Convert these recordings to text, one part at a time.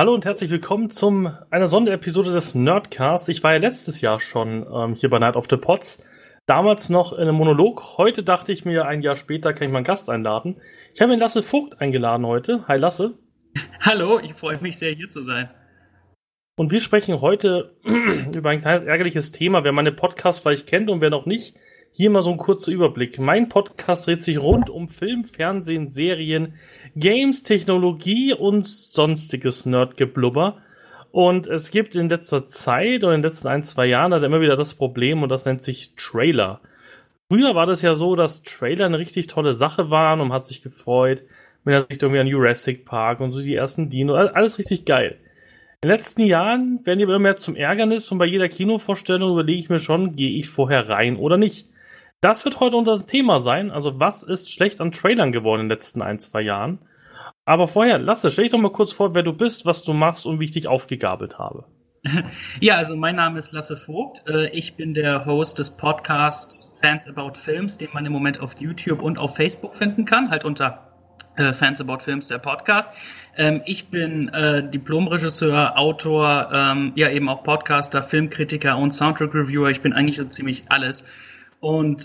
Hallo und herzlich willkommen zum einer Sonderepisode des Nerdcasts. Ich war ja letztes Jahr schon hier bei Night of the Pods. Damals noch in einem Monolog. Heute dachte ich mir, ein Jahr später kann ich mal einen Gast einladen. Ich habe den Lasse Vogt eingeladen heute. Hi Lasse. Hallo, ich freue mich sehr, hier zu sein. Und wir sprechen heute über ein kleines ärgerliches Thema. Wer meine Podcasts vielleicht kennt und wer noch nicht, hier mal so ein kurzer Überblick. Mein Podcast dreht sich rund um Film, Fernsehen, Serien, Games, Technologie und sonstiges Nerdgeblubber. Und es gibt in letzter Zeit oder in den letzten 1-2 Jahren halt immer wieder das Problem und das nennt sich Trailer. Früher war das ja so, dass Trailer eine richtig tolle Sache waren und man hat sich gefreut. Man hat sich irgendwie an Jurassic Park und so die ersten Dino, alles richtig geil. In den letzten Jahren werden die immer mehr zum Ärgernis und bei jeder Kinovorstellung überlege ich mir schon, gehe ich vorher rein oder nicht. Das wird heute unser Thema sein. Also was ist schlecht an Trailern geworden in den letzten 1-2 Jahren? Aber vorher, Lasse, stell dich doch mal kurz vor, wer du bist, was du machst und wie ich dich aufgegabelt habe. Ja, also mein Name ist Lasse Vogt. Ich bin der Host des Podcasts Fans About Films, den man im Moment auf YouTube und auf Facebook finden kann, halt unter Fans About Films, der Podcast. Ich bin Diplomregisseur, Autor, ja eben auch Podcaster, Filmkritiker und Soundtrack-Reviewer. Ich bin eigentlich so ziemlich alles. Und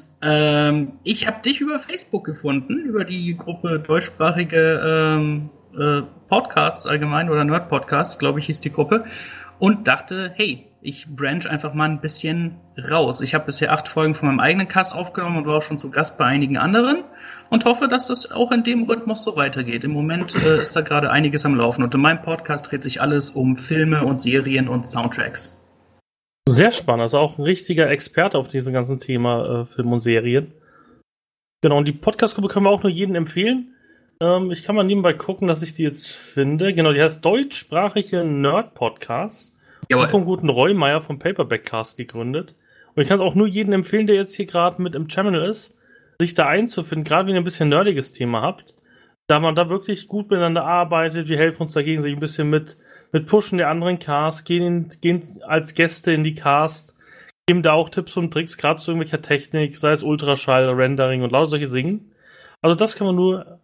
ich habe dich über Facebook gefunden, über die Gruppe deutschsprachige Podcasts allgemein oder Nerd-Podcasts, glaube ich, hieß die Gruppe. Und dachte, hey, ich branch einfach mal ein bisschen raus. Ich habe bisher 8 Folgen von meinem eigenen Cast aufgenommen und war auch schon zu Gast bei einigen anderen und hoffe, dass das auch in dem Rhythmus so weitergeht. Im Moment ist da gerade einiges am Laufen und in meinem Podcast dreht sich alles um Filme und Serien und Soundtracks. Sehr spannend, also auch ein richtiger Experte auf diesem ganzen Thema Film und Serien. Genau, und die Podcast-Gruppe können wir auch nur jedem empfehlen. Ich kann mal nebenbei gucken, dass ich die jetzt finde. Genau, die heißt Deutschsprachige Nerd-Podcast. Vom guten Roy Meyer vom Paperback-Cast gegründet. Und ich kann es auch nur jedem empfehlen, der jetzt hier gerade mit im Channel ist, sich da einzufinden, gerade wenn ihr ein bisschen nerdiges Thema habt, da man da wirklich gut miteinander arbeitet. Wir helfen uns dagegen sich ein bisschen mit Pushen der anderen Casts, gehen als Gäste in die Cast, geben da auch Tipps und Tricks, gerade zu irgendwelcher Technik, sei es Ultraschall, Rendering und lauter solche Dingen. Also das kann man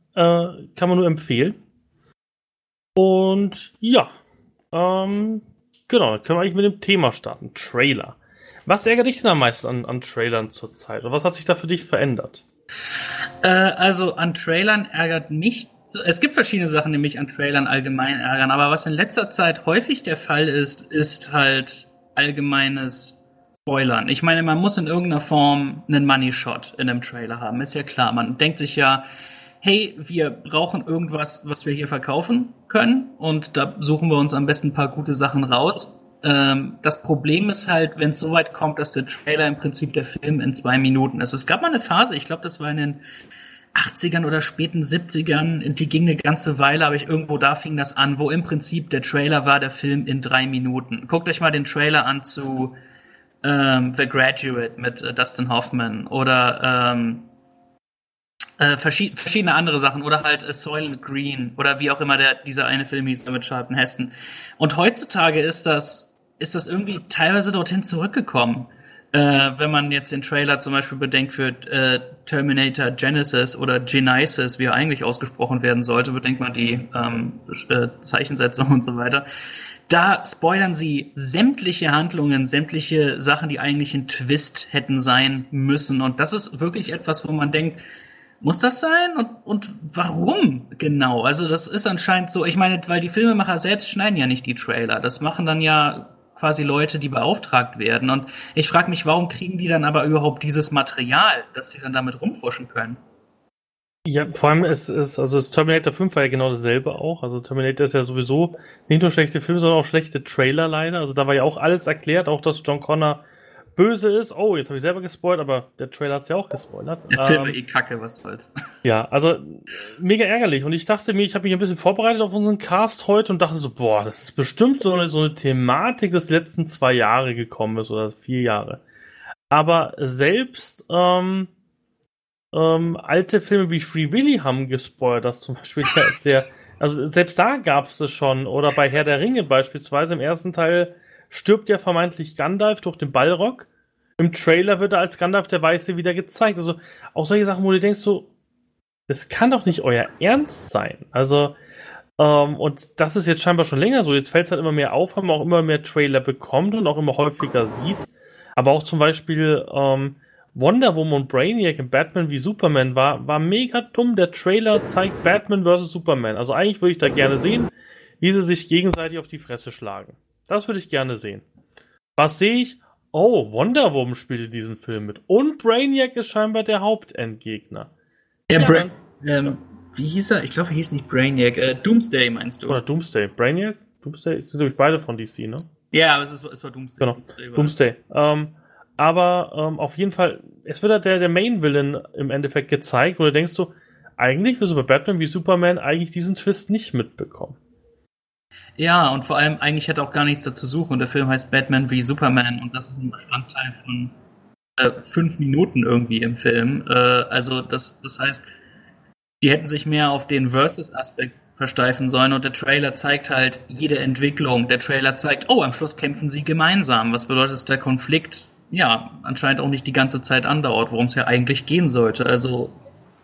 nur empfehlen. Und ja, genau, dann können wir eigentlich mit dem Thema starten. Trailer. Was ärgert dich denn am meisten an Trailern zurzeit? Und was hat sich da für dich verändert? Also an Trailern ärgert mich. Es gibt verschiedene Sachen, die mich an Trailern allgemein ärgern, aber was in letzter Zeit häufig der Fall ist halt allgemeines Spoilern. Ich meine, man muss in irgendeiner Form einen Money-Shot in einem Trailer haben, ist ja klar. Man denkt sich ja, hey, wir brauchen irgendwas, was wir hier verkaufen können und da suchen wir uns am besten ein paar gute Sachen raus. Das Problem ist halt, wenn es so weit kommt, dass der Trailer im Prinzip der Film in 2 Minuten ist. Es gab mal eine Phase, ich glaube, das war in den 80ern oder späten 70ern, die ging eine ganze Weile, aber irgendwo da fing das an, wo im Prinzip der Trailer war, der Film in 3 Minuten. Guckt euch mal den Trailer an zu The Graduate mit Dustin Hoffman oder verschiedene andere Sachen oder halt Soylent Green oder wie auch immer dieser eine Film hieß mit Charlton Heston. Und heutzutage ist das irgendwie teilweise dorthin zurückgekommen. Wenn man jetzt den Trailer zum Beispiel bedenkt für Terminator Genesis oder Genesis, wie er eigentlich ausgesprochen werden sollte, bedenkt man die Zeichensetzung und so weiter. Da spoilern sie sämtliche Handlungen, sämtliche Sachen, die eigentlich ein Twist hätten sein müssen. Und das ist wirklich etwas, wo man denkt, muss das sein? Und warum genau? Also das ist anscheinend so, ich meine, weil die Filmemacher selbst schneiden ja nicht die Trailer. Das machen dann ja quasi Leute, die beauftragt werden. Und ich frage mich, warum kriegen die dann aber überhaupt dieses Material, dass sie dann damit rumforschen können? Ja, vor allem also Terminator 5 war ja genau dasselbe auch. Also Terminator ist ja sowieso nicht nur schlechte Filme, sondern auch schlechte Trailer leider. Also da war ja auch alles erklärt, auch dass John Connor böse ist. Oh, jetzt habe ich selber gespoilert, aber der Trailer hat es ja auch gespoilert. Der Film war kacke, was soll's. Ja, also mega ärgerlich. Und ich dachte mir, ich habe mich ein bisschen vorbereitet auf unseren Cast heute und dachte so, boah, das ist bestimmt so eine Thematik, das letzten 2 Jahre gekommen ist oder 4 Jahre. Aber selbst alte Filme wie Free Willy haben gespoilert, dass zum Beispiel also selbst da gab es schon. Oder bei Herr der Ringe beispielsweise, im ersten Teil stirbt ja vermeintlich Gandalf durch den Balrog. Im Trailer wird er als Gandalf der Weiße wieder gezeigt. Also auch solche Sachen, wo du denkst so, das kann doch nicht euer Ernst sein. Also Und das ist jetzt scheinbar schon länger so. Jetzt fällt es halt immer mehr auf, weil man auch immer mehr Trailer bekommt und auch immer häufiger sieht. Aber auch zum Beispiel Wonder Woman und Brainiac in Batman wie Superman war mega dumm. Der Trailer zeigt Batman vs. Superman. Also eigentlich würde ich da gerne sehen, wie sie sich gegenseitig auf die Fresse schlagen. Das würde ich gerne sehen. Was sehe ich? Oh, Wonder Woman spielt in diesem Film mit. Und Brainiac ist scheinbar der Hauptendgegner. Wie hieß er? Ich glaube, er hieß nicht Brainiac. Doomsday meinst du? Oder Doomsday. Brainiac? Doomsday? Das sind nämlich beide von DC, ne? Ja, aber es war Doomsday. Genau. Doomsday. Aber auf jeden Fall, es wird halt der Main-Villain im Endeffekt gezeigt, wo du denkst so, eigentlich wirst du bei Batman wie Superman eigentlich diesen Twist nicht mitbekommen. Ja, und vor allem eigentlich hat er auch gar nichts dazu suchen. Und der Film heißt Batman wie Superman und das ist ein Bestandteil von 5 Minuten irgendwie im Film. Also das heißt, die hätten sich mehr auf den Versus-Aspekt versteifen sollen und der Trailer zeigt halt jede Entwicklung. Der Trailer zeigt, oh, am Schluss kämpfen sie gemeinsam. Was bedeutet, dass der Konflikt anscheinend auch nicht die ganze Zeit andauert, worum es ja eigentlich gehen sollte. Also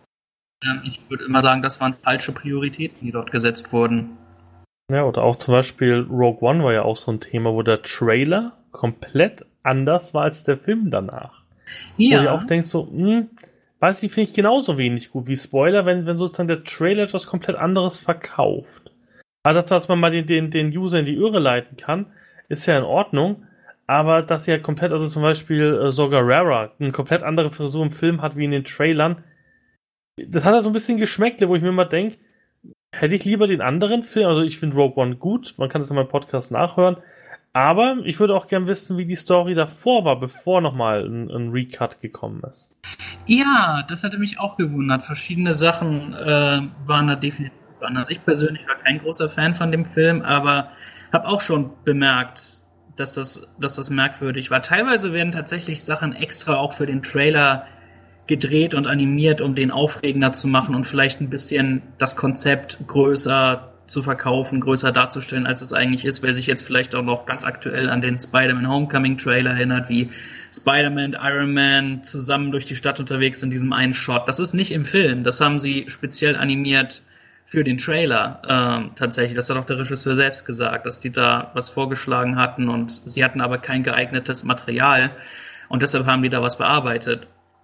ich würde immer sagen, das waren falsche Prioritäten, die dort gesetzt wurden. Ja, oder auch zum Beispiel Rogue One war ja auch so ein Thema, wo der Trailer komplett anders war als der Film danach. Ja. Wo du auch denkst so, weiß ich, finde ich genauso wenig gut wie Spoiler, wenn sozusagen der Trailer etwas komplett anderes verkauft. Also dass man mal den User in die Irre leiten kann, ist ja in Ordnung, aber dass ja komplett, also zum Beispiel sogar Rara eine komplett andere Frisur im Film hat wie in den Trailern, das hat ja so ein bisschen Geschmäckle, wo ich mir mal denke, hätte ich lieber den anderen Film, also ich finde Rogue One gut, man kann das in meinem Podcast nachhören, aber ich würde auch gern wissen, wie die Story davor war, bevor nochmal ein Recut gekommen ist. Ja, das hatte mich auch gewundert. Verschiedene Sachen waren da definitiv anders. Ich persönlich war kein großer Fan von dem Film, aber habe auch schon bemerkt, dass das merkwürdig war. Teilweise werden tatsächlich Sachen extra auch für den Trailer gedreht und animiert, um den aufregender zu machen und vielleicht ein bisschen das Konzept größer zu verkaufen, größer darzustellen, als es eigentlich ist. Wer sich jetzt vielleicht auch noch ganz aktuell an den Spider-Man Homecoming Trailer erinnert, wie Spider-Man, Iron Man zusammen durch die Stadt unterwegs in diesem einen Shot. Das ist nicht im Film. Das haben sie speziell animiert für den Trailer. Tatsächlich, das hat auch der Regisseur selbst gesagt, dass die da was vorgeschlagen hatten und sie hatten aber kein geeignetes Material und deshalb haben die da was bearbeitet.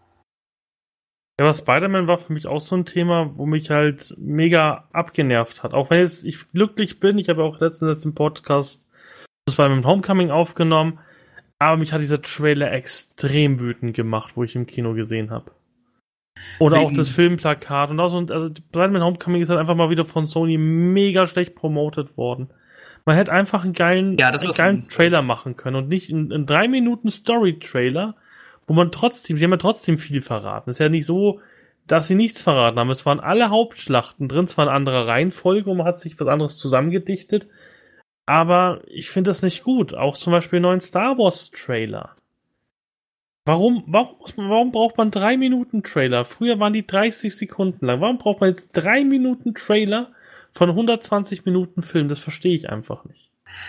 Ja, aber Spider-Man war für mich auch so ein Thema, wo mich halt mega abgenervt hat. Auch wenn ich glücklich bin, ich habe auch letztens im Podcast das Spider-Man Homecoming aufgenommen, aber mich hat dieser Trailer extrem wütend gemacht, wo ich im Kino gesehen habe. Oder auch das Filmplakat und auch so, also Spider-Man Homecoming ist halt einfach mal wieder von Sony mega schlecht promotet worden. Man hätte einfach einen geilen Trailer machen können und nicht einen 3 Minuten Story-Trailer, wo man trotzdem, sie haben ja trotzdem viel verraten. Es ist ja nicht so, dass sie nichts verraten haben. Es waren alle Hauptschlachten drin, zwar in anderer Reihenfolge und man hat sich was anderes zusammengedichtet, aber ich finde das nicht gut. Auch zum Beispiel den neuen Star Wars Trailer. Warum braucht man 3 Minuten Trailer? Früher waren die 30 Sekunden lang. Warum braucht man jetzt 3 Minuten Trailer von 120 Minuten Film? Das verstehe ich einfach nicht.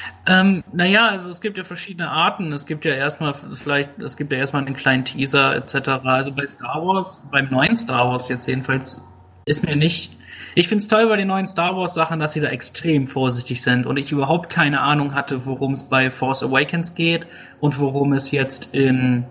Also es gibt ja verschiedene Arten. Es gibt ja erstmal einen kleinen Teaser etc. Also bei Star Wars, beim neuen Star Wars jetzt jedenfalls, ist mir nicht. Ich finde es toll bei den neuen Star Wars Sachen, dass sie da extrem vorsichtig sind und ich überhaupt keine Ahnung hatte, worum es bei Force Awakens geht und worum es jetzt in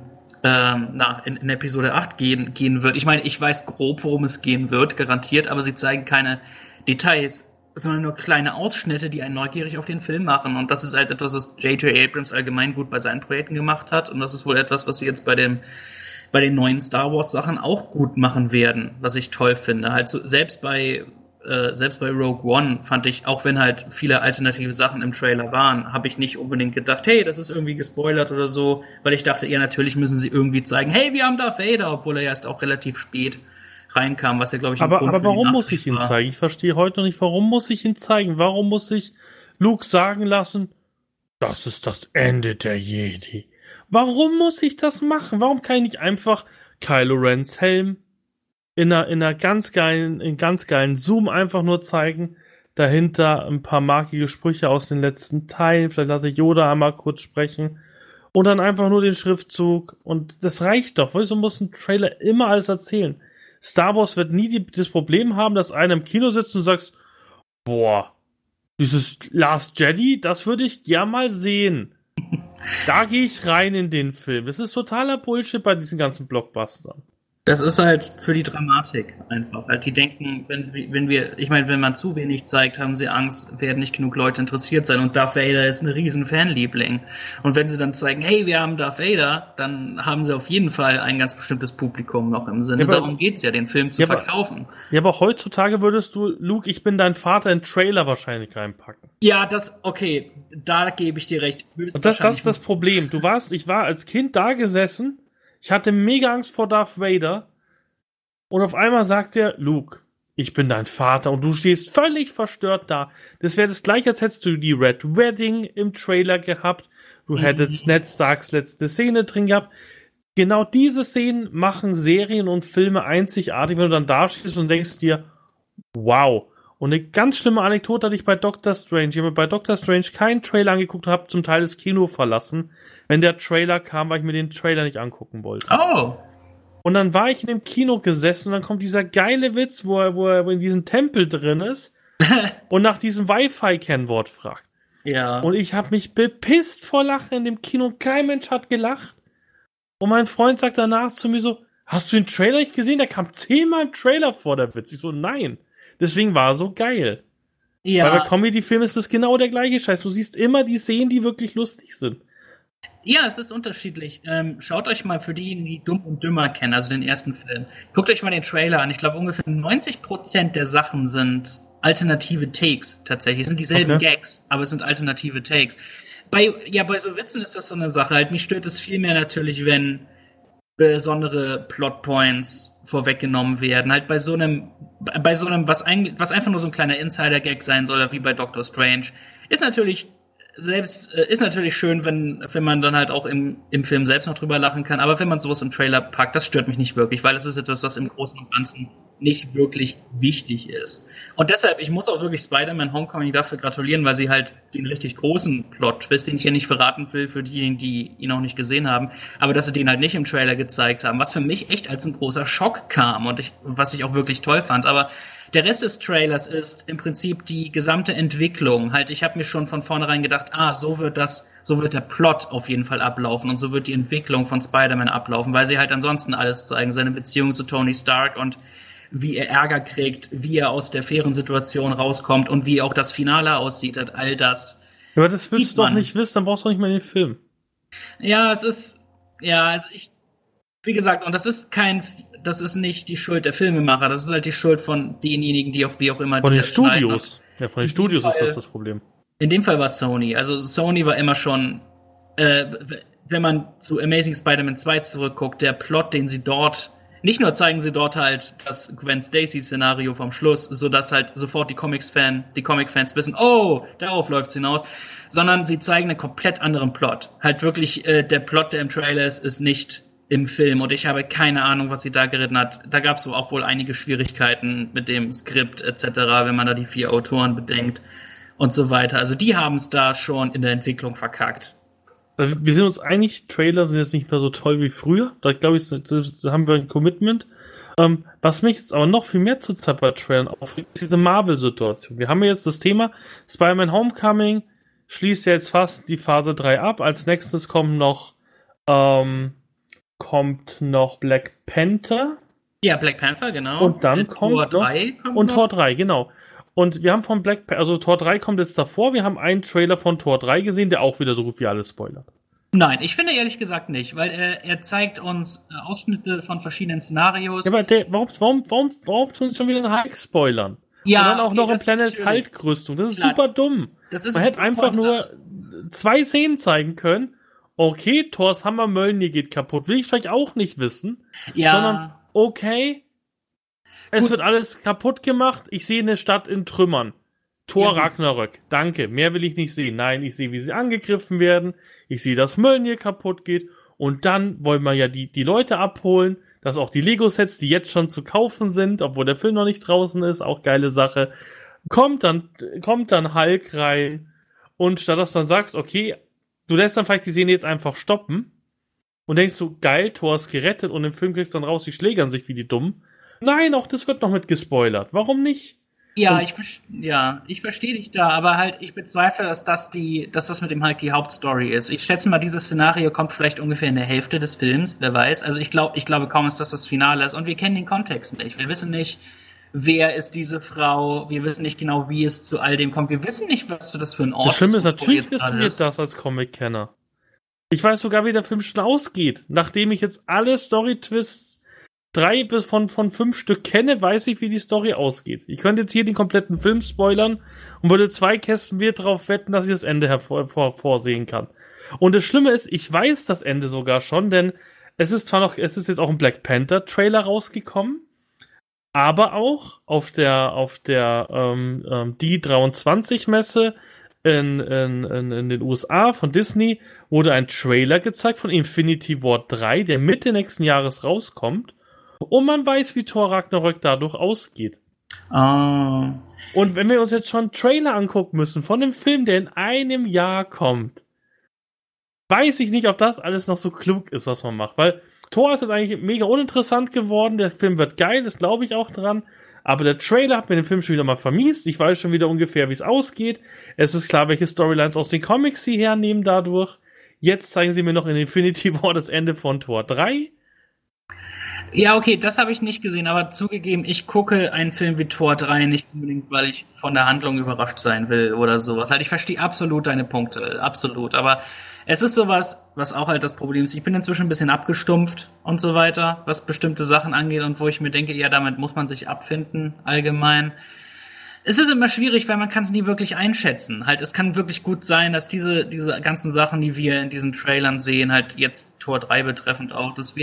Episode 8 gehen wird. Ich meine, ich weiß grob, worum es gehen wird, garantiert, aber sie zeigen keine Details, sondern nur kleine Ausschnitte, die einen neugierig auf den Film machen. Und das ist halt etwas, was J.J. Abrams allgemein gut bei seinen Projekten gemat hat. Und das ist wohl etwas, was sie jetzt bei den neuen Star Wars Sachen auch gut machen werden, was ich toll finde. Halt so, selbst bei Rogue One fand ich, auch wenn halt viele alternative Sachen im Trailer waren, habe ich nicht unbedingt gedacht, hey, das ist irgendwie gespoilert oder so, weil ich dachte, ja, natürlich müssen sie irgendwie zeigen, hey, wir haben Darth Vader, obwohl er ja erst auch relativ spät reinkam, was ja, glaube ich, aber warum muss ich ihn zeigen? Ich verstehe heute noch nicht, warum muss ich ihn zeigen? Warum muss ich Luke sagen lassen, das ist das Ende der Jedi? Warum muss ich das machen? Warum kann ich nicht einfach Kylo Rens Helm in einer ganz geilen Zoom einfach nur zeigen, dahinter ein paar markige Sprüche aus den letzten Teilen, vielleicht lasse ich Yoda einmal kurz sprechen und dann einfach nur den Schriftzug und das reicht doch. Wieso muss ein Trailer immer alles erzählen? Star Wars wird nie das Problem haben, dass einer im Kino sitzt und sagt, boah, Dieses Last Jedi, das würde ich gern mal sehen. Da gehe ich rein in den Film. Das ist totaler Bullshit bei diesen ganzen Blockbustern. Das ist halt für die Dramatik einfach. Halt, die denken, wenn man zu wenig zeigt, haben sie Angst, werden nicht genug Leute interessiert sein. Und Darth Vader ist ein riesen Fanliebling. Und wenn sie dann zeigen, hey, wir haben Darth Vader, dann haben sie auf jeden Fall ein ganz bestimmtes Publikum noch im Sinne. Ja, darum geht's ja, den Film zu verkaufen. Aber heutzutage würdest du, Luke, ich bin dein Vater, einen Trailer wahrscheinlich reinpacken. Ja, okay, da gebe ich dir recht. Und das ist das Problem. Ich war als Kind da gesessen, ich hatte mega Angst vor Darth Vader und auf einmal sagt er, Luke, ich bin dein Vater und du stehst völlig verstört da. Das wäre das gleiche, als hättest du die Red Wedding im Trailer gehabt, du hättest Ned Starks letzte Szene drin gehabt. Genau diese Szenen machen Serien und Filme einzigartig, wenn du dann da stehst und denkst dir, wow. Und eine ganz schlimme Anekdote hatte ich bei Doctor Strange. Ich habe mir bei Doctor Strange keinen Trailer angeguckt und habe zum Teil das Kino verlassen, wenn der Trailer kam, weil ich mir den Trailer nicht angucken wollte. Oh. Und dann war ich in dem Kino gesessen und dann kommt dieser geile Witz, wo er in diesem Tempel drin ist und nach diesem Wi-Fi-Kennwort fragt. Ja. Und ich habe mich bepisst vor Lachen in dem Kino. Kein Mensch hat gelacht. Und mein Freund sagt danach zu mir so, hast du den Trailer nicht gesehen? Da kam 10-mal im Trailer vor, der Witz. Ich so, nein. Deswegen war er so geil. Ja. Weil bei Comedy-Filmen ist das genau der gleiche Scheiß. Du siehst immer die Szenen, die wirklich lustig sind. Ja, es ist unterschiedlich. Schaut euch mal für diejenigen, die Dumm und Dümmer kennen, also den ersten Film. Guckt euch mal den Trailer an. Ich glaube, ungefähr 90% der Sachen sind alternative Takes tatsächlich. Es sind dieselben Gags, aber es sind alternative Takes. Bei so Witzen ist das so eine Sache. Halt, mich stört es viel mehr natürlich, wenn besondere Plotpoints vorweggenommen werden. Halt bei so einem, was einfach nur so ein kleiner Insider-Gag sein soll, wie bei Doctor Strange, ist natürlich schön, wenn man dann halt auch im Film selbst noch drüber lachen kann, aber wenn man sowas im Trailer packt, das stört mich nicht wirklich, weil das ist etwas, was im Großen und Ganzen nicht wirklich wichtig ist. Und deshalb, ich muss auch wirklich Spider-Man Homecoming dafür gratulieren, weil sie halt den richtig großen Plot-Twist, den ich hier nicht verraten will für diejenigen, die ihn noch nicht gesehen haben, aber dass sie den halt nicht im Trailer gezeigt haben, was für mich echt als ein großer Schock kam und was ich auch wirklich toll fand, aber der Rest des Trailers ist im Prinzip die gesamte Entwicklung. Halt, ich habe mir schon von vornherein gedacht, so wird der Plot auf jeden Fall ablaufen und so wird die Entwicklung von Spider-Man ablaufen, weil sie halt ansonsten alles zeigen, seine Beziehung zu Tony Stark und wie er Ärger kriegt, wie er aus der fairen Situation rauskommt und wie auch das Finale aussieht, halt all das. Ja, aber das willst du doch nicht wissen, dann brauchst du nicht mehr den Film. Ja, wie gesagt, und das ist nicht die Schuld der Filmemacher, das ist halt die Schuld von denjenigen, die auch wie auch immer... Von den Studios. Ja, von den Studios ist das Problem. In dem Fall war es Sony. Also Sony war immer schon, wenn man zu Amazing Spider-Man 2 zurückguckt, der Plot, den sie dort... Nicht nur zeigen sie dort halt das Gwen Stacy-Szenario vom Schluss, sodass halt sofort die Comic-Fans wissen, oh, darauf läuft's hinaus, sondern sie zeigen einen komplett anderen Plot. Halt wirklich, der Plot, der im Trailer ist nicht im Film und ich habe keine Ahnung, was sie da geritten hat. Da gab es auch wohl einige Schwierigkeiten mit dem Skript etc., wenn man da die 4 Autoren bedenkt und so weiter. Also die haben es da schon in der Entwicklung verkackt. Wir sind uns einig, Trailer sind jetzt nicht mehr so toll wie früher. Da glaube ich, da haben wir ein Commitment. Was mich jetzt aber noch viel mehr zurzeit bei Trailern aufregt, ist diese Marvel-Situation. Wir haben ja jetzt das Thema Spider-Man Homecoming, schließt ja jetzt fast die Phase 3 ab. Als nächstes kommt noch Black Panther. Ja, Black Panther, genau. Und dann kommt Tor 3. Tor 3, genau. Und wir haben von Tor 3 kommt jetzt davor, wir haben einen Trailer von Tor 3 gesehen, der auch wieder so gut wie alles spoilert. Nein, ich finde ehrlich gesagt nicht, weil er zeigt uns Ausschnitte von verschiedenen Szenarios. Ja, aber warum tun sie schon wieder einen Hulk spoilern? Ja, und dann auch noch in Planet Hulk-Rüstung. Das ist super dumm. Man hätte einfach nur 2 Szenen zeigen können. Okay, Thors Hammer Mjölnir geht kaputt. Will ich vielleicht auch nicht wissen. Ja. Sondern, okay, es wird alles kaputt gemacht. Ich sehe eine Stadt in Trümmern. Thor Ragnarök. Danke. Mehr will ich nicht sehen. Nein, ich sehe, wie sie angegriffen werden. Ich sehe, dass Mjölnir kaputt geht. Und dann wollen wir ja die Leute abholen. Dass auch die Lego-Sets, die jetzt schon zu kaufen sind, obwohl der Film noch nicht draußen ist, auch geile Sache. Kommt dann Hulk rein. Und statt dass du dann sagst, okay, du lässt dann vielleicht die Szene jetzt einfach stoppen. Und denkst du, geil, Thor ist gerettet. Und im Film kriegst du dann raus, die schlägern sich wie die Dummen. Nein, auch das wird noch mit gespoilert. Warum nicht? Ja, ich verstehe dich da, aber halt, ich bezweifle, dass das mit dem Hulk die Hauptstory ist. Ich schätze mal, dieses Szenario kommt vielleicht ungefähr in der Hälfte des Films, wer weiß. Also ich glaube kaum, dass das Finale ist. Und wir kennen den Kontext nicht. Wir wissen nicht, wer ist diese Frau. Wir wissen nicht genau, wie es zu all dem kommt. Wir wissen nicht, was das für ein Ort ist. Das Schlimme ist, natürlich wissen wir das als Comic-Kenner. Ich weiß sogar, wie der Film schon ausgeht. Nachdem ich jetzt alle Story-Twists 3 bis von 5 Stück kenne, weiß ich, wie die Story ausgeht. Ich könnte jetzt hier den kompletten Film spoilern und würde 2 Kästen Bier drauf wetten, dass ich das Ende hervorsehen kann. Und das Schlimme ist, ich weiß das Ende sogar schon, denn es ist jetzt auch ein Black Panther Trailer rausgekommen, aber auch auf der D23 Messe in den USA von Disney wurde ein Trailer gezeigt von Infinity War 3, der Mitte nächsten Jahres rauskommt. Und man weiß, wie Thor Ragnarök dadurch ausgeht. Oh. Und wenn wir uns jetzt schon einen Trailer angucken müssen von einem Film, der in einem Jahr kommt, weiß ich nicht, ob das alles noch so klug ist, was man macht. Weil Thor ist jetzt eigentlich mega uninteressant geworden. Der Film wird geil, das glaube ich auch dran. Aber der Trailer hat mir den Film schon wieder mal vermiest. Ich weiß schon wieder ungefähr, wie es ausgeht. Es ist klar, welche Storylines aus den Comics sie hernehmen dadurch. Jetzt zeigen sie mir noch in Infinity War das Ende von Thor 3. Ja, okay, das habe ich nicht gesehen, aber zugegeben, ich gucke einen Film wie Thor 3 nicht unbedingt, weil ich von der Handlung überrascht sein will oder sowas. Halt, ich verstehe absolut deine Punkte, absolut, aber es ist sowas, was auch halt das Problem ist. Ich bin inzwischen ein bisschen abgestumpft und so weiter, was bestimmte Sachen angeht und wo ich mir denke, ja, damit muss man sich abfinden, allgemein. Es ist immer schwierig, weil man kann es nie wirklich einschätzen. Halt, es kann wirklich gut sein, dass diese ganzen Sachen, die wir in diesen Trailern sehen, halt jetzt Thor 3 betreffend auch, dass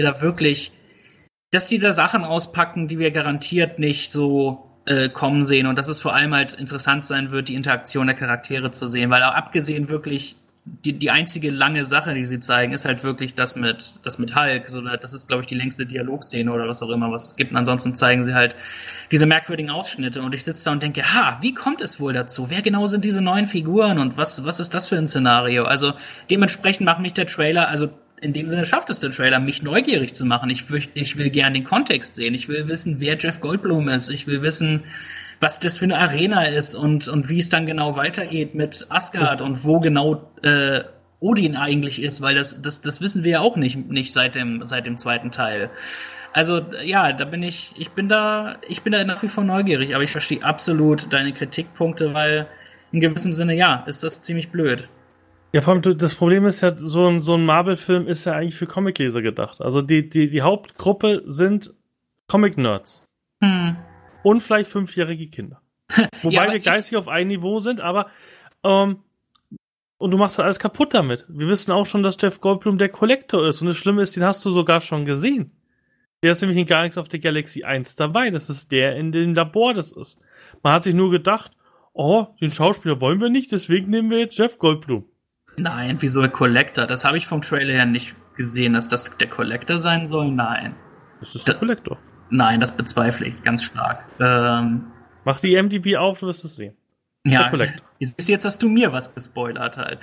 die da Sachen auspacken, die wir garantiert nicht so kommen sehen und dass es vor allem halt interessant sein wird, die Interaktion der Charaktere zu sehen, weil auch abgesehen wirklich die einzige lange Sache, die sie zeigen, ist halt wirklich das mit Hulk, so, das ist, glaube ich, die längste Dialogszene oder was auch immer, was es gibt, und ansonsten zeigen sie halt diese merkwürdigen Ausschnitte und ich sitze da und denke, wie kommt es wohl dazu? Wer genau sind diese neuen Figuren und was ist das für ein Szenario? Also dementsprechend macht mich der Trailer, also in dem Sinne schafft es der Trailer, mich neugierig zu machen. Ich will gerne den Kontext sehen. Ich will wissen, wer Jeff Goldblum ist. Ich will wissen, was das für eine Arena ist und wie es dann genau weitergeht mit Asgard und wo genau Odin eigentlich ist, weil das wissen wir ja auch nicht seit dem zweiten Teil. Also ja, ich bin da nach wie vor neugierig, aber ich verstehe absolut deine Kritikpunkte, weil in gewissem Sinne, ja, ist das ziemlich blöd. Ja, vor allem, das Problem ist ja, so ein Marvel-Film ist ja eigentlich für Comicleser gedacht. Also die Hauptgruppe sind Comic-Nerds. Und vielleicht 5-jährige Kinder. Wobei wir geistig auf einem Niveau sind, aber und du machst halt alles kaputt damit. Wir wissen auch schon, dass Jeff Goldblum der Collector ist. Und das Schlimme ist, den hast du sogar schon gesehen. Der ist nämlich in Guardians of the Galaxy 1 dabei. Das ist der in dem Labor, das ist. Man hat sich nur gedacht, den Schauspieler wollen wir nicht, deswegen nehmen wir jetzt Jeff Goldblum. Nein, wieso der Collector? Das habe ich vom Trailer ja nicht gesehen, dass das der Collector sein soll. Nein. Das ist der Collector. Nein, das bezweifle ich ganz stark. Mach die MDB auf, du wirst es sehen. Ja, jetzt hast du mir was gespoilert halt.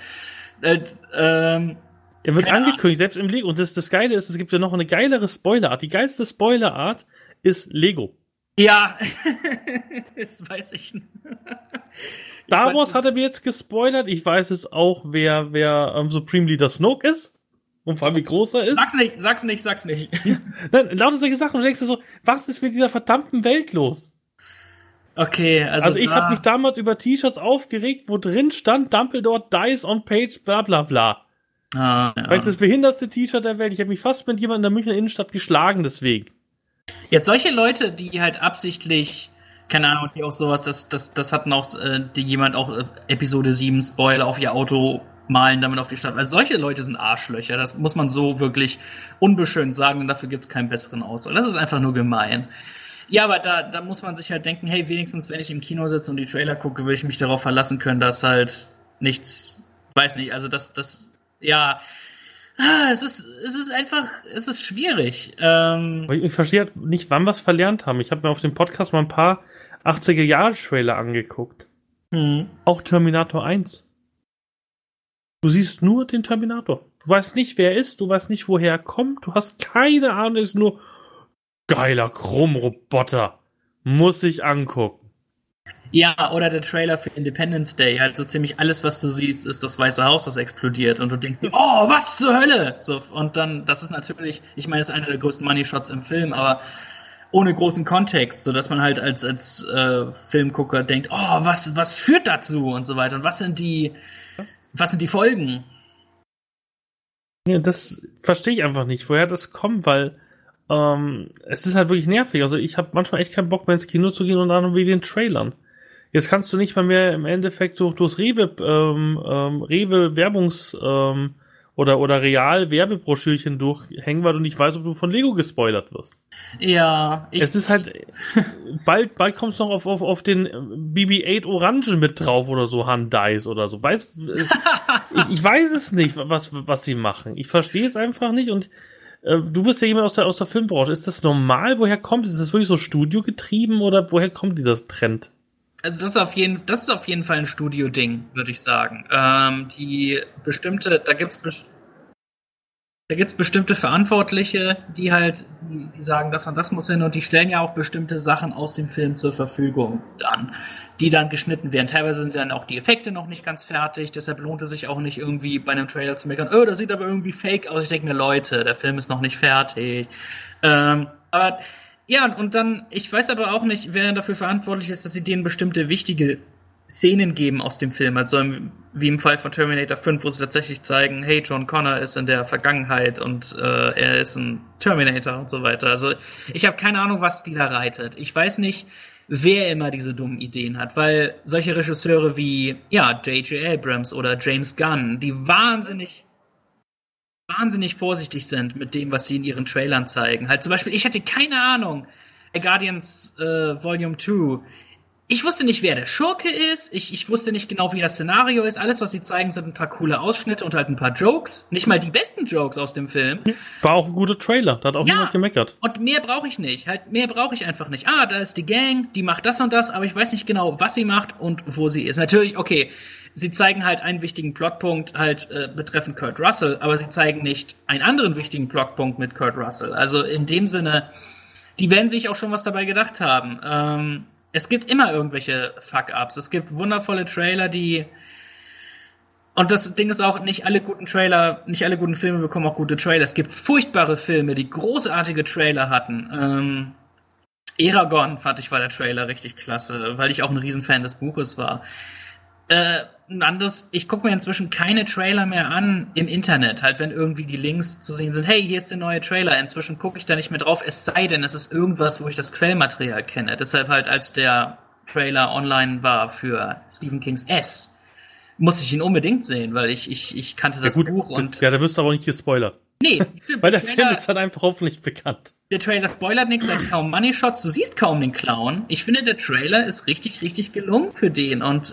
Er wird angekündigt, selbst im Lego. Und das Geile ist, es gibt ja noch eine geilere Spoilerart. Die geilste Spoilerart ist Lego. Ja, das weiß ich nicht. Star Wars hat er mir jetzt gespoilert. Ich weiß jetzt auch, wer Supreme Leader Snoke ist. Und vor allem, wie groß er ist. Sag's nicht. Nein, lauter solche Sachen. Du denkst dir so, was ist mit dieser verdammten Welt los? Okay, also ich habe mich damals über T-Shirts aufgeregt, wo drin stand, Dumbledore dies on page, bla bla bla. Ja. Weil das behindertste T-Shirt der Welt. Ich habe mich fast mit jemandem in der Münchner Innenstadt geschlagen, deswegen. Jetzt solche Leute, die halt absichtlich, keine Ahnung, die auch sowas, das hatten auch jemand auch Episode 7 Spoiler auf ihr Auto malen damit auf die Stadt. Also solche Leute sind Arschlöcher. Das muss man so wirklich unbeschönt sagen und dafür gibt's keinen besseren Ausdruck. Das ist einfach nur gemein. Ja, aber da muss man sich halt denken, hey, wenigstens wenn ich im Kino sitze und die Trailer gucke, will ich mich darauf verlassen können, dass halt nichts, weiß nicht, also es ist schwierig. Ich verstehe halt nicht, wann wir es verlernt haben. Ich habe mir auf dem Podcast mal ein paar 80er-Jahre-Trailer angeguckt. Auch Terminator 1. Du siehst nur den Terminator. Du weißt nicht, wer er ist, du weißt nicht, woher er kommt, du hast keine Ahnung, es ist nur geiler Chromroboter. Muss ich angucken. Ja, oder der Trailer für Independence Day. Halt so ziemlich alles, was du siehst, ist das Weiße Haus, das explodiert. Und du denkst dir, oh, was zur Hölle? So, und dann, das ist natürlich, ich meine, das ist einer der größten Money-Shots im Film, aber ohne großen Kontext, so dass man halt als Filmgucker denkt, oh, was führt dazu und so weiter. Und was sind die Folgen? Ja, das verstehe ich einfach nicht, woher das kommt, weil es ist halt wirklich nervig. Also ich habe manchmal echt keinen Bock mehr ins Kino zu gehen und dann wie den Trailern. Jetzt kannst du nicht mal mehr im Endeffekt durchs Rewe Werbungs oder Real Werbebroschürchen durchhängen, weil du nicht weißt, ob du von Lego gespoilert wirst. Ja, es ist halt bald kommst du noch auf den BB-8 Orangen mit drauf oder so, Handais oder so. Ich weiß es nicht, was sie machen. Ich verstehe es einfach nicht und du bist ja jemand aus der Filmbranche. Ist das normal? Woher kommt es? Ist das wirklich so studiogetrieben oder woher kommt dieser Trend? Also das ist auf jeden Fall ein Studio-Ding, würde ich sagen. Da gibt's bestimmte Verantwortliche, die sagen, das und das muss hin und die stellen ja auch bestimmte Sachen aus dem Film zur Verfügung dann, die dann geschnitten werden. Teilweise sind dann auch die Effekte noch nicht ganz fertig, deshalb lohnt es sich auch nicht irgendwie bei einem Trailer zu meckern, das sieht aber irgendwie fake aus. Ich denke mir, Leute, der Film ist noch nicht fertig. Aber ja, und dann, ich weiß aber auch nicht, wer dafür verantwortlich ist, dass sie denen bestimmte wichtige Szenen geben aus dem Film. Also wie im Fall von Terminator 5, wo sie tatsächlich zeigen, hey, John Connor ist in der Vergangenheit und er ist ein Terminator und so weiter. Also ich habe keine Ahnung, was die da reitet. Ich weiß nicht, wer immer diese dummen Ideen hat, weil solche Regisseure wie, J.J. Abrams oder James Gunn, die wahnsinnig vorsichtig sind mit dem, was sie in ihren Trailern zeigen. Halt zum Beispiel, ich hatte keine Ahnung, Guardians Volume 2. Ich wusste nicht, wer der Schurke ist. Ich wusste nicht genau, wie das Szenario ist. Alles, was sie zeigen, sind ein paar coole Ausschnitte und halt ein paar Jokes. Nicht mal die besten Jokes aus dem Film. War auch ein guter Trailer. Da hat auch niemand gemeckert. Und mehr brauche ich nicht. Mehr brauche ich einfach nicht. Da ist die Gang, die macht das und das, aber ich weiß nicht genau, was sie macht und wo sie ist. Natürlich, okay, sie zeigen halt einen wichtigen Plotpunkt betreffend Kurt Russell, aber sie zeigen nicht einen anderen wichtigen Plotpunkt mit Kurt Russell. Also in dem Sinne, die werden sich auch schon was dabei gedacht haben. Es gibt immer irgendwelche Fuck-Ups. Es gibt wundervolle Trailer, und das Ding ist auch, nicht alle guten Filme bekommen auch gute Trailer. Es gibt furchtbare Filme, die großartige Trailer hatten. Eragon, fand ich, war der Trailer richtig klasse, weil ich auch ein Riesenfan des Buches war. Ich gucke mir inzwischen keine Trailer mehr an im Internet, halt wenn irgendwie die Links zu sehen sind, hey, hier ist der neue Trailer, inzwischen gucke ich da nicht mehr drauf, es sei denn, es ist irgendwas, wo ich das Quellmaterial kenne. Deshalb halt, als der Trailer online war für Stephen Kings S, musste ich ihn unbedingt sehen, weil ich kannte das Buch und... Ja, da wirst du aber nicht gespoilert. Nee. Weil der Film ist dann einfach hoffentlich bekannt. Der Trailer spoilert nichts, er hat kaum Money Shots, du siehst kaum den Clown. Ich finde, der Trailer ist richtig, richtig gelungen für den und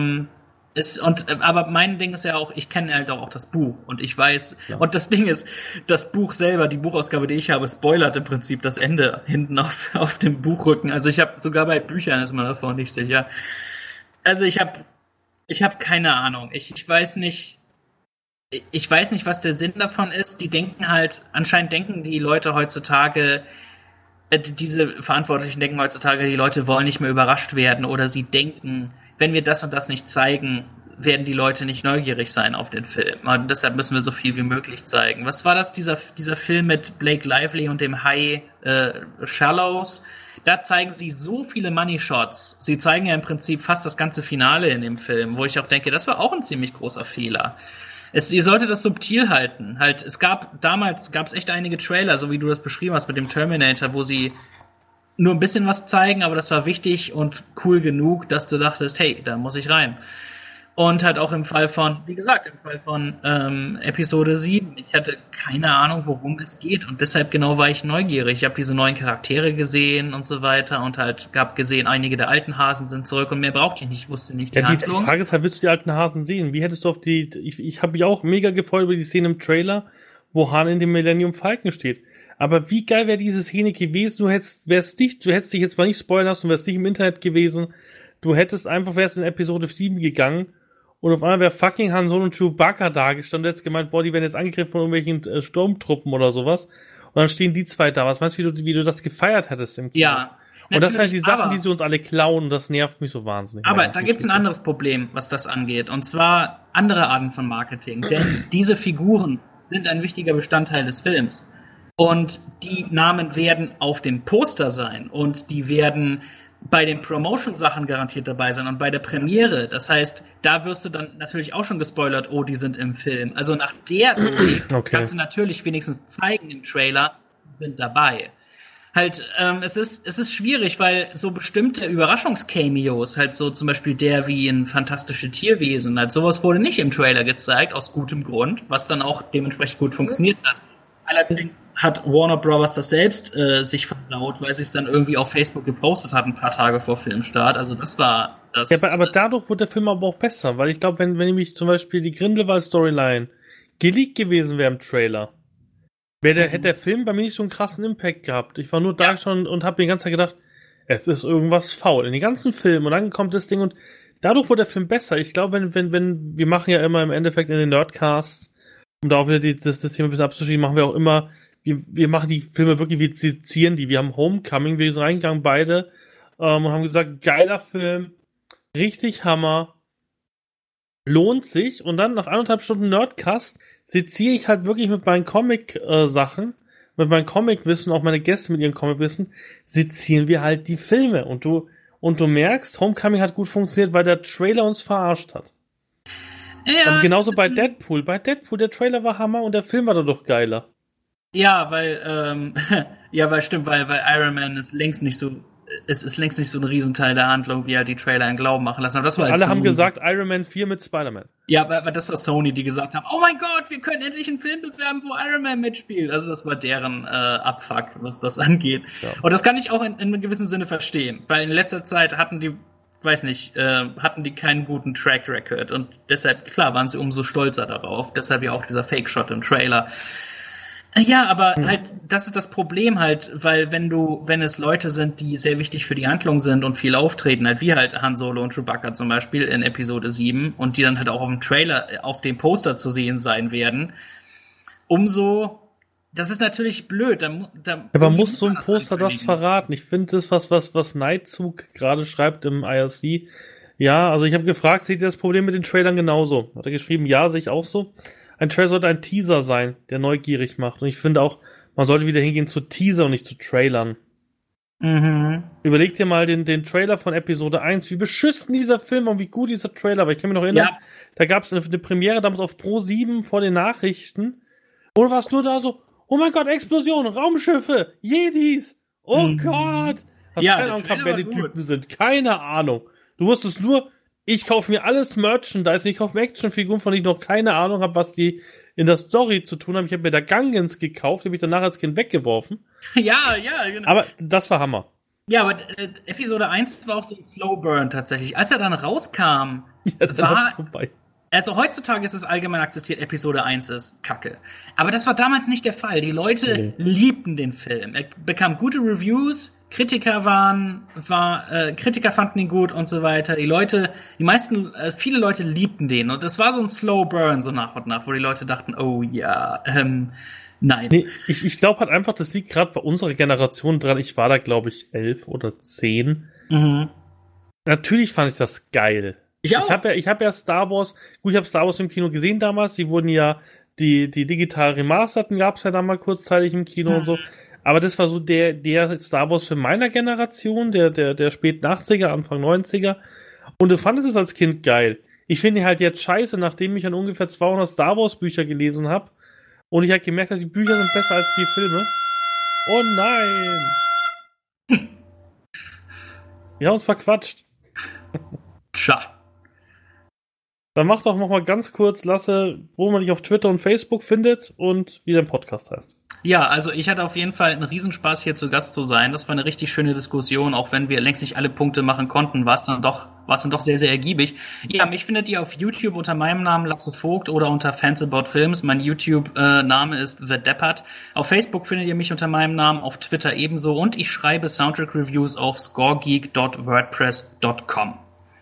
aber mein Ding ist ja auch, ich kenne halt auch das Buch und ich weiß, und das Ding ist, das Buch selber, die Buchausgabe, die ich habe, spoilert im Prinzip das Ende hinten auf dem Buchrücken. Also ich habe sogar bei Büchern ist man davon nicht sicher. Also ich habe keine Ahnung. Ich weiß nicht, was der Sinn davon ist. Anscheinend denken die Leute heutzutage, diese Verantwortlichen denken heutzutage, die Leute wollen nicht mehr überrascht werden oder sie denken, wenn wir das und das nicht zeigen, werden die Leute nicht neugierig sein auf den Film. Und deshalb müssen wir so viel wie möglich zeigen. Was war das, dieser Film mit Blake Lively und dem Hai Shallows? Da zeigen sie so viele Money Shots. Sie zeigen ja im Prinzip fast das ganze Finale in dem Film, wo ich auch denke, das war auch ein ziemlich großer Fehler. Ihr solltet das subtil halten. Damals gab's echt einige Trailer, so wie du das beschrieben hast mit dem Terminator, wo sie nur ein bisschen was zeigen, aber das war wichtig und cool genug, dass du dachtest, hey, da muss ich rein. Und halt auch im Fall von Episode 7, ich hatte keine Ahnung, worum es geht und deshalb genau war ich neugierig. Ich habe diese neuen Charaktere gesehen und so weiter und halt hab gesehen, einige der alten Hasen sind zurück und mehr brauchte ich nicht, ich wusste nicht die Handlung. Die Frage ist halt, willst du die alten Hasen sehen? Wie hättest du ich habe mich auch mega gefreut über die Szene im Trailer, wo Han in dem Millennium Falcon steht. Aber wie geil wäre diese Szene gewesen? Du hättest dich jetzt mal nicht spoilern lassen, du wärst nicht im Internet gewesen. Du wärst in Episode 7 gegangen und auf einmal wäre fucking Han Solo und Chewbacca da gestanden, du hättest gemeint, die werden jetzt angegriffen von irgendwelchen Sturmtruppen oder sowas. Und dann stehen die zwei da. Was meinst du, wie du das gefeiert hättest im Kino? Ja. Und das sind halt die Sachen, die sie uns alle klauen, und das nervt mich so wahnsinnig. Aber da gibt es ein anderes Problem, was das angeht. Und zwar andere Arten von Marketing. Denn diese Figuren sind ein wichtiger Bestandteil des Films. Und die Namen werden auf dem Poster sein. Und die werden bei den Promotion-Sachen garantiert dabei sein und bei der Premiere. Das heißt, da wirst du dann natürlich auch schon gespoilert, oh, die sind im Film. Also nach der Logik kannst du natürlich wenigstens zeigen im Trailer, die sind dabei. Halt, es ist schwierig, weil so bestimmte Überraschungscameos, halt so zum Beispiel der wie in Fantastische Tierwesen, halt sowas wurde nicht im Trailer gezeigt, aus gutem Grund, was dann auch dementsprechend gut funktioniert hat. Allerdings hat Warner Bros. Das selbst sich verlaut, weil sie es dann irgendwie auf Facebook gepostet hat, ein paar Tage vor Filmstart. Also das war das. Ja, aber dadurch wurde der Film aber auch besser, weil ich glaube, wenn nämlich zum Beispiel die Grindelwald-Storyline geleakt gewesen wäre im Trailer, hätte der Film bei mir nicht so einen krassen Impact gehabt. Ich war nur da schon und habe die ganze Zeit gedacht, es ist irgendwas faul in den ganzen Film, und dann kommt das Ding und dadurch wurde der Film besser. Ich glaube, wenn wir machen ja immer im Endeffekt in den Nerdcasts, um da auch wieder das Thema ein bisschen abzuschließen, machen wir auch immer, wir machen die Filme wirklich, wir sezieren die. Wir haben Homecoming, wir sind reingegangen beide und haben gesagt, geiler Film, richtig Hammer, lohnt sich, und dann nach 1,5 Stunden Nerdcast seziere ich halt wirklich mit meinen Comic-Sachen, mit meinem Comic-Wissen, auch meine Gäste mit ihrem Comic-Wissen, sezieren wir halt die Filme. Und du merkst, Homecoming hat gut funktioniert, weil der Trailer uns verarscht hat. Ja, genauso bei Deadpool. Bei Deadpool, der Trailer war Hammer und der Film war dadurch geiler. Ja, weil Iron Man ist längst nicht so ein Riesenteil der Handlung, wie er die Trailer in Glauben machen lassen. Aber das war alle haben gesagt, Iron Man 4 mit Spider-Man. Ja, aber das war Sony, die gesagt haben, oh mein Gott, wir können endlich einen Film bewerben, wo Iron Man mitspielt. Also das war deren Abfuck, was das angeht. Ja. Und das kann ich auch in einem gewissen Sinne verstehen, weil in letzter Zeit hatten die keinen guten Track Record, und deshalb, klar, waren sie umso stolzer darauf. Deshalb ja auch dieser Fake-Shot im Trailer. Ja, aber halt, das ist das Problem halt, weil wenn es Leute sind, die sehr wichtig für die Handlung sind und viel auftreten, halt wie halt Han Solo und Chewbacca zum Beispiel in Episode 7, und die dann halt auch auf dem Trailer, auf dem Poster zu sehen sein werden, das ist natürlich blöd. Aber muss so ein Poster das verraten? Ich finde das, was Neidzug gerade schreibt im IRC. Ja, also ich habe gefragt, seht ihr das Problem mit den Trailern genauso? Hat er geschrieben, ja, sehe ich auch so. Ein Trailer sollte ein Teaser sein, der neugierig macht. Und ich finde auch, man sollte wieder hingehen zu Teaser und nicht zu Trailern. Mhm. Überleg dir mal den Trailer von Episode 1, wie beschissen dieser Film und wie gut dieser Trailer war. Ich kann mich noch erinnern, da gab es eine Premiere damals auf Pro7 vor den Nachrichten. Und du warst nur da so, oh mein Gott, Explosion, Raumschiffe, Jedis, oh Gott. Hast keine Ahnung gehabt, wer die Typen sind. Keine Ahnung. Du wusstest nur, ich kaufe mir alles Merchandise, ich kaufe mir Actionfiguren, von denen ich noch keine Ahnung habe, was die in der Story zu tun haben. Ich habe mir da Gungans gekauft, die habe ich danach als Kind weggeworfen. Ja, genau. Aber das war Hammer. Ja, aber Episode 1 war auch so ein Slow Burn tatsächlich. Als er dann rauskam, war vorbei. Also heutzutage ist es allgemein akzeptiert, Episode 1 ist Kacke. Aber das war damals nicht der Fall. Die Leute liebten den Film. Er bekam gute Reviews, Kritiker fanden ihn gut und so weiter. Viele Leute liebten den. Und das war so ein Slow Burn, so nach und nach, wo die Leute dachten, oh ja, nein. Nee, ich glaube halt einfach, das liegt gerade bei unserer Generation dran. Ich war da, glaube ich, 11 oder 10. Mhm. Natürlich fand ich das geil. Ich hab ja Star Wars, ich habe Star Wars im Kino gesehen damals, die wurden ja, die digital remasterten gab's ja da mal kurzzeitig im Kino und so, aber das war so der Star Wars für meiner Generation, der späten 80er, Anfang 90er, und du fandest es als Kind geil. Ich finde halt jetzt scheiße, nachdem ich an ungefähr 200 Star Wars Bücher gelesen habe und ich halt gemerkt habe, die Bücher sind besser als die Filme. Oh nein! Wir haben uns verquatscht. Tja. Dann mach doch noch mal ganz kurz, Lasse, wo man dich auf Twitter und Facebook findet und wie dein Podcast heißt. Ja, also ich hatte auf jeden Fall einen Riesenspaß, hier zu Gast zu sein. Das war eine richtig schöne Diskussion, auch wenn wir längst nicht alle Punkte machen konnten, war es dann doch sehr, sehr ergiebig. Ja, mich findet ihr auf YouTube unter meinem Namen Lasse Vogt oder unter Fans About Films. Mein YouTube-Name ist The Deppert. Auf Facebook findet ihr mich unter meinem Namen, auf Twitter ebenso, und ich schreibe Soundtrack-Reviews auf scoregeek.wordpress.com.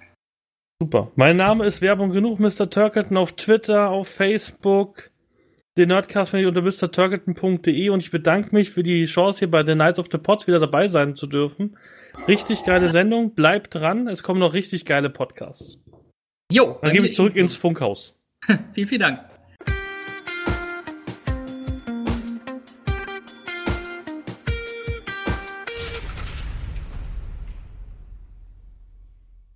Super. Mein Name ist Werbung genug, Mr. Turkerton, auf Twitter, auf Facebook. Den Nerdcast findet ihr unter mrturgelton.de und ich bedanke mich für die Chance, hier bei The Knights of the Pods wieder dabei sein zu dürfen. Richtig geile Sendung, bleibt dran, es kommen noch richtig geile Podcasts. Jo. Dann gebe ich zurück ins Funkhaus. Vielen Dank.